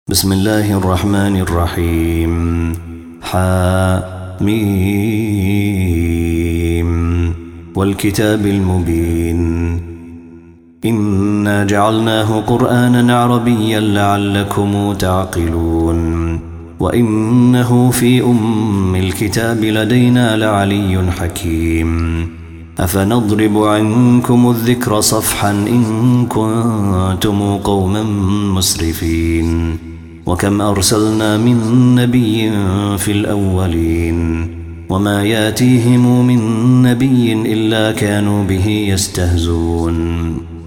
بسم الله الرحمن الرحيم. حميم والكتاب المبين. إنا جعلناه قرآنا عربيا لعلكم تعقلون. وإنه في أم الكتاب لدينا لعلي حكيم. أفنضرب عنكم الذكر صفحا إن كنتم قوما مسرفين. وكم أرسلنا من نبي في الأولين وما ياتيهم من نبي إلا كانوا به يستهزون.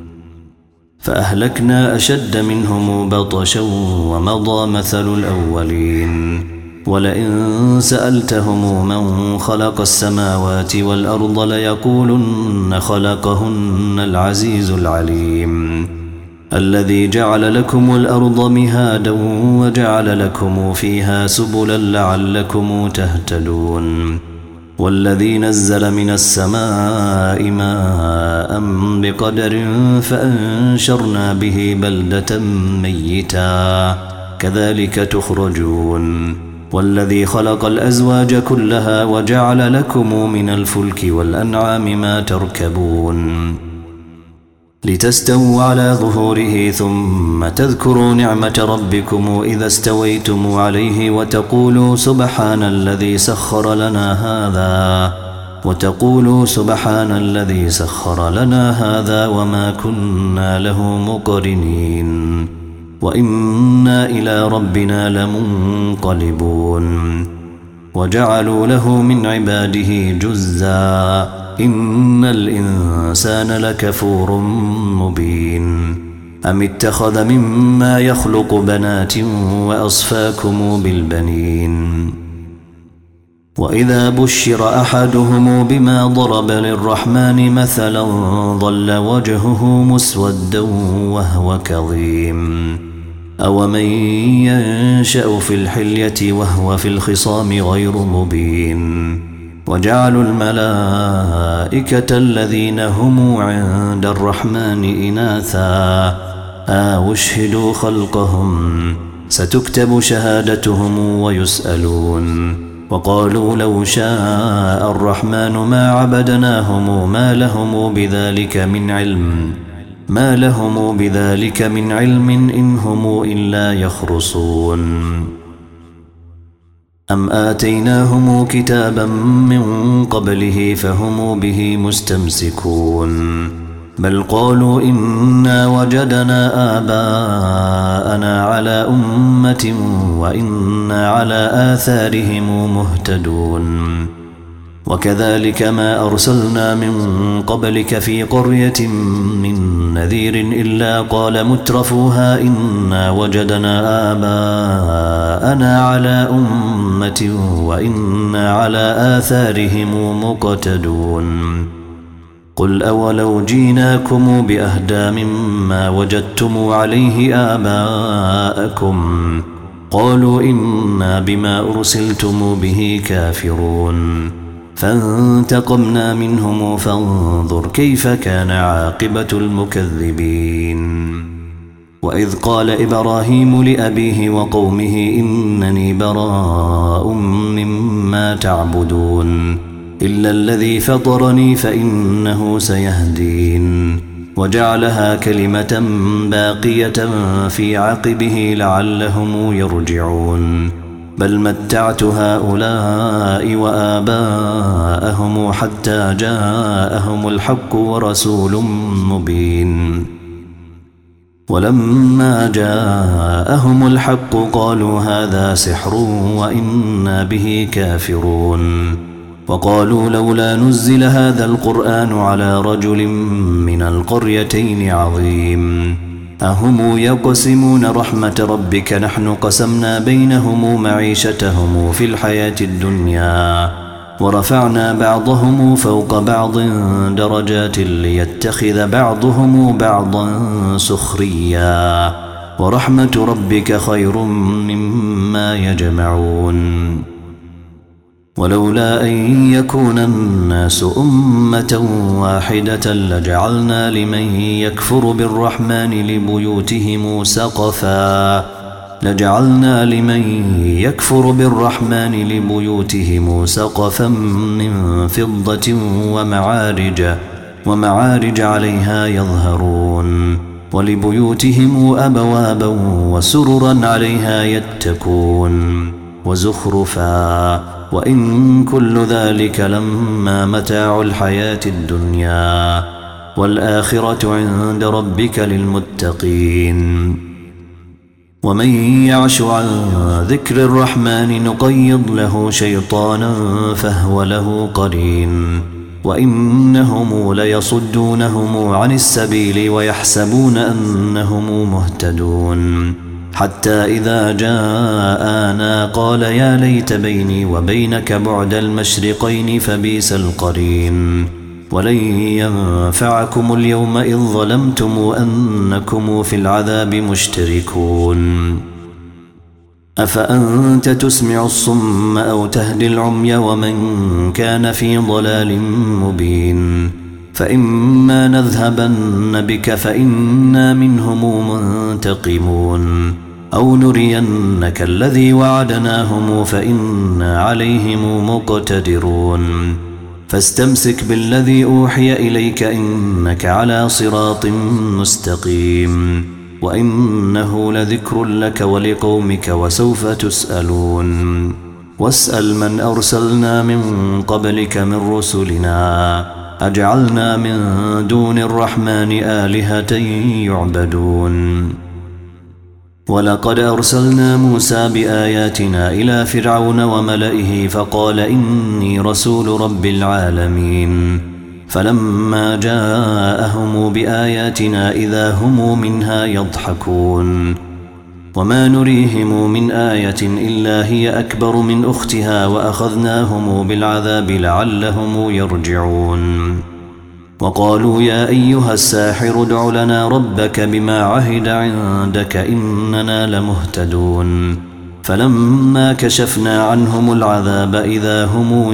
فأهلكنا أشد منهم بطشا ومضى مثل الأولين. ولئن سألتهم من خلق السماوات والأرض ليقولن خلقهن العزيز العليم. الذي جعل لكم الأرض مهادا وجعل لكم فيها سبلا لعلكم تهتدون. والذي نزل من السماء ماء بقدر فأنشرنا به بلدة ميتا كذلك تخرجون. والذي خلق الأزواج كلها وجعل لكم من الفلك والأنعام ما تركبون لتستووا على ظهوره ثم تذكروا نعمة ربكم إذا استويتم عليه وتقولوا سبحان الذي سخر لنا هذا وما كنا له مقرنين وإنا إلى ربنا لمنقلبون. وجعلوا له من عباده جزءا إن الإنسان لكفور مبين. أم اتخذ مما يخلق بنات وأصفاكم بالبنين. وإذا بشر أحدهم بما ضرب للرحمن مثلا ظل وجهه مسودا وهو كظيم. أومن ينشأ في الحلية وهو في الخصام غير مبين. وجعلوا الملائكة الذين هم عند الرحمن إناثا أشهدوا خلقهم ستكتب شهادتهم ويسألون. وقالوا لو شاء الرحمن ما عبدناهم ما لهم بذلك من علم إن هم إلا يخرصون. أم آتيناهم كتابا من قبله فهم به مستمسكون. بل قالوا إنا وجدنا آباءنا على أمة وإنا على آثارهم مهتدون. وكذلك ما أرسلنا من قبلك في قرية من نذير إلا قال مترفوها إنا وجدنا آباءنا على أمة وإنا على آثارهم مقتدون. قل أولو جيناكم بأهدى مما وجدتم عليه آباءكم قالوا إنا بما أرسلتم به كافرون. فانتقمنا منهم فانظر كيف كان عاقبة المكذبين. وإذ قال إبراهيم لأبيه وقومه إنني براء مما تعبدون إلا الذي فطرني فإنه سيهدين. وجعلها كلمة باقية في عقبه لعلهم يرجعون. بل متعت هؤلاء وآباءهم حتى جاءهم الحق ورسول مبين. ولما جاءهم الحق قالوا هذا سحر وإنا به كافرون. وقالوا لولا نزل هذا القرآن على رجل من القريتين عظيم. أهم يقسمون رحمة ربك نحن قسمنا بينهم معيشتهم في الحياة الدنيا ورفعنا بعضهم فوق بعض درجات ليتخذ بعضهم بعضا سخريا ورحمة ربك خير مما يجمعون. ولولا أن يكون الناس أمة واحدة لجعلنا لمن يكفر بالرحمن لبيوتهم لجعلنا لمن يكفر بالرحمن لبيوتهم سقفا من فضة ومعارج عليها يظهرون ولبيوتهم أبوابا وسررا عليها يتكون وزخرفا وإن كل ذلك لما متاع الحياة الدنيا والآخرة عند ربك للمتقين ومن يعش عن ذكر الرحمن نقيض له شيطانا فهو له قرين وإنهم ليصدونهم عن السبيل ويحسبون أنهم مهتدون حتى إذا جاءنا قال يا ليت بيني وبينك بعد المشرقين فبئس القرين ولن ينفعكم اليوم إذ ظلمتم أنكم في العذاب مشتركون أفأنت تسمع الصم أو تهدي العمي ومن كان في ضلال مبين فإما نذهبن بك فإنا منهم منتقمون أو نرينك الذي وعدناهم فإنا عليهم مقتدرون فاستمسك بالذي أوحي إليك إنك على صراط مستقيم وإنه لذكر لك ولقومك وسوف تسألون واسأل من أرسلنا من قبلك من رسلنا أجعلنا من دون الرحمن آلهة يعبدون ولقد أرسلنا موسى بآياتنا إلى فرعون وملئه فقال إني رسول رب العالمين فلما جاءهم بآياتنا إذا هم منها يضحكون وما نريهم من آية إلا هي أكبر من أختها وأخذناهم بالعذاب لعلهم يرجعون وقالوا يا أيها الساحر ادع لنا ربك بما عهد عندك إننا لمهتدون فلما كشفنا عنهم العذاب إذا هم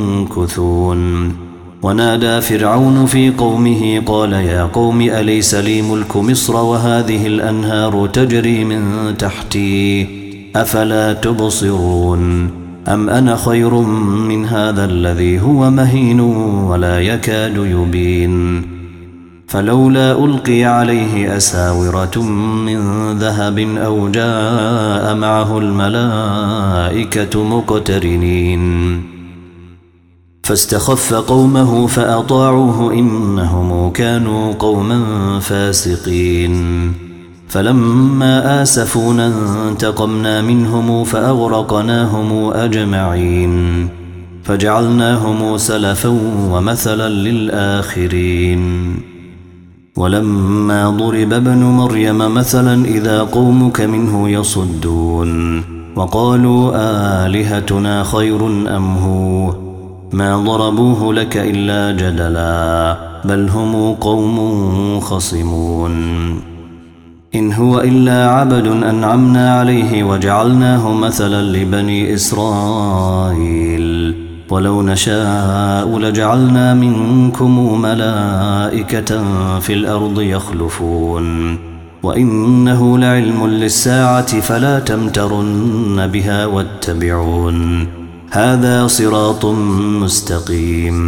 ينكثون ونادى فرعون في قومه قال يا قوم أليس لي ملك مصر وهذه الأنهار تجري من تحتي أفلا تبصرون أم أنا خير من هذا الذي هو مهين ولا يكاد يبين فلولا ألقي عليه أساورة من ذهب أو جاء معه الملائكة مقترنين فاستخف قومه فأطاعوه إنهم كانوا قوما فاسقين فلما آسفونا انتقمنا منهم فأغرقناهم أجمعين فجعلناهم سلفا ومثلا للآخرين ولما ضرب ابن مريم مثلا إذا قومك منه يصدون وقالوا آلهتنا خير أم هو ما ضربوه لك إلا جدلا بل هم قوم خصمون إن هو إلا عبد أنعمنا عليه وجعلناه مثلا لبني إسرائيل ولو نشاء لجعلنا منكم ملائكة في الأرض يخلفون وإنه لعلم للساعة فلا تمترن بها واتبعون هذا صراط مستقيم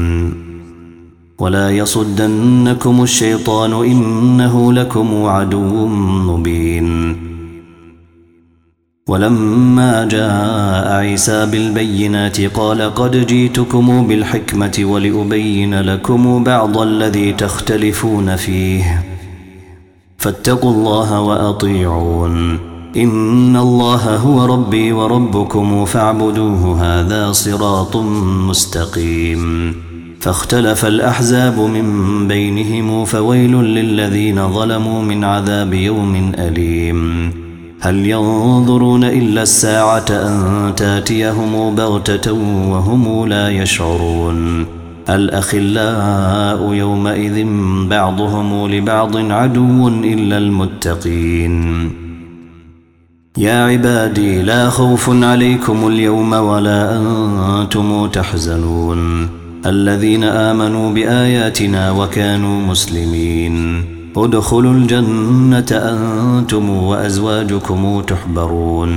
ولا يصدنكم الشيطان إنه لكم عدو مبين ولما جاء عيسى بالبينات قال قد جئتكم بالحكمة ولأبين لكم بعض الذي تختلفون فيه فاتقوا الله وأطيعون إن الله هو ربي وربكم فاعبدوه هذا صراط مستقيم فاختلف الأحزاب من بينهم فويل للذين ظلموا من عذاب يوم أليم هل ينظرون إلا الساعة أن تاتيهم بغتة وهم لا يشعرون الأخلاء يومئذ بعضهم لبعض عدو إلا المتقين يا عبادي لا خوف عليكم اليوم ولا أنتم تحزنون الذين آمنوا بآياتنا وكانوا مسلمين ادخلوا الجنة أنتم وأزواجكم تحبرون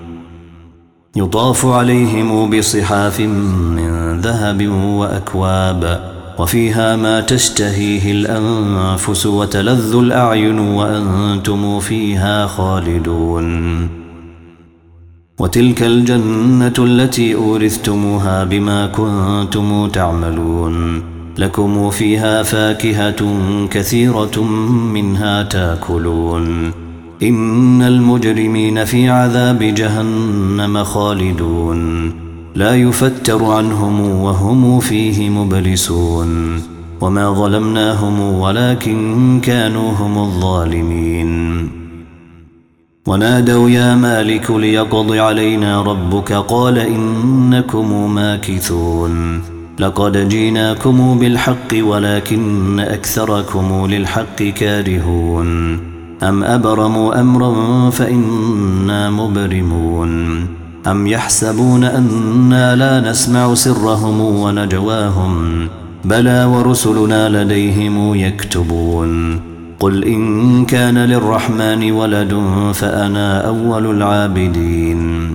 يطاف عليهم بصحاف من ذهب وأكواب وفيها ما تشتهيه الأنفس وتلذ الأعين وأنتم فيها خالدون وتلك الجنة التي أورثتموها بما كنتم تعملون لكم فيها فاكهة كثيرة منها تاكلون إن المجرمين في عذاب جهنم خالدون لا يفتر عنهم وهم فيه مبلسون وما ظلمناهم ولكن كانوا هم الظالمين ونادوا يا مالك ليقض علينا ربك قال إنكم ماكثون لقد جيناكم بالحق ولكن أكثركم للحق كارهون أم أبرموا أمرا فإنا مبرمون أم يحسبون أنا لا نسمع سرهم ونجواهم بلى ورسلنا لديهم يكتبون قل إن كان للرحمن ولد فأنا أول العابدين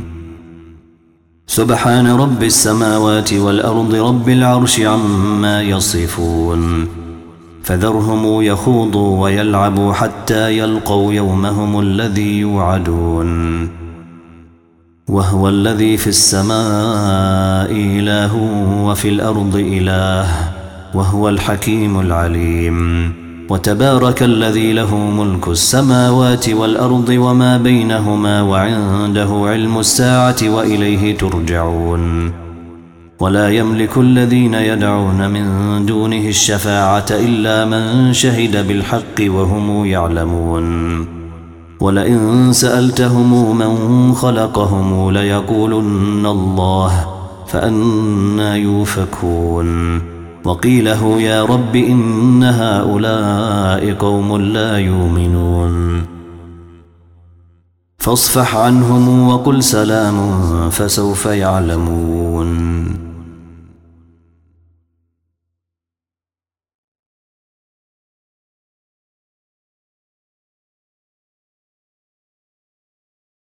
سبحان رب السماوات والأرض رب العرش عما يصفون فذرهم يخوضوا ويلعبوا حتى يلقوا يومهم الذي يوعدون وهو الذي في السماء إله وفي الأرض إله وهو الحكيم العليم وتبارك الذي له ملك السماوات والأرض وما بينهما وعنده علم الساعة وإليه ترجعون ولا يملك الذين يدعون من دونه الشفاعة إلا من شهد بالحق وهم يعلمون ولئن سألتهم من خلقهم ليقولن الله فأنى يوفكون وقيله يا رب إن هؤلاء قوم لا يؤمنون فاصفح عنهم وقل سلام فسوف يعلمون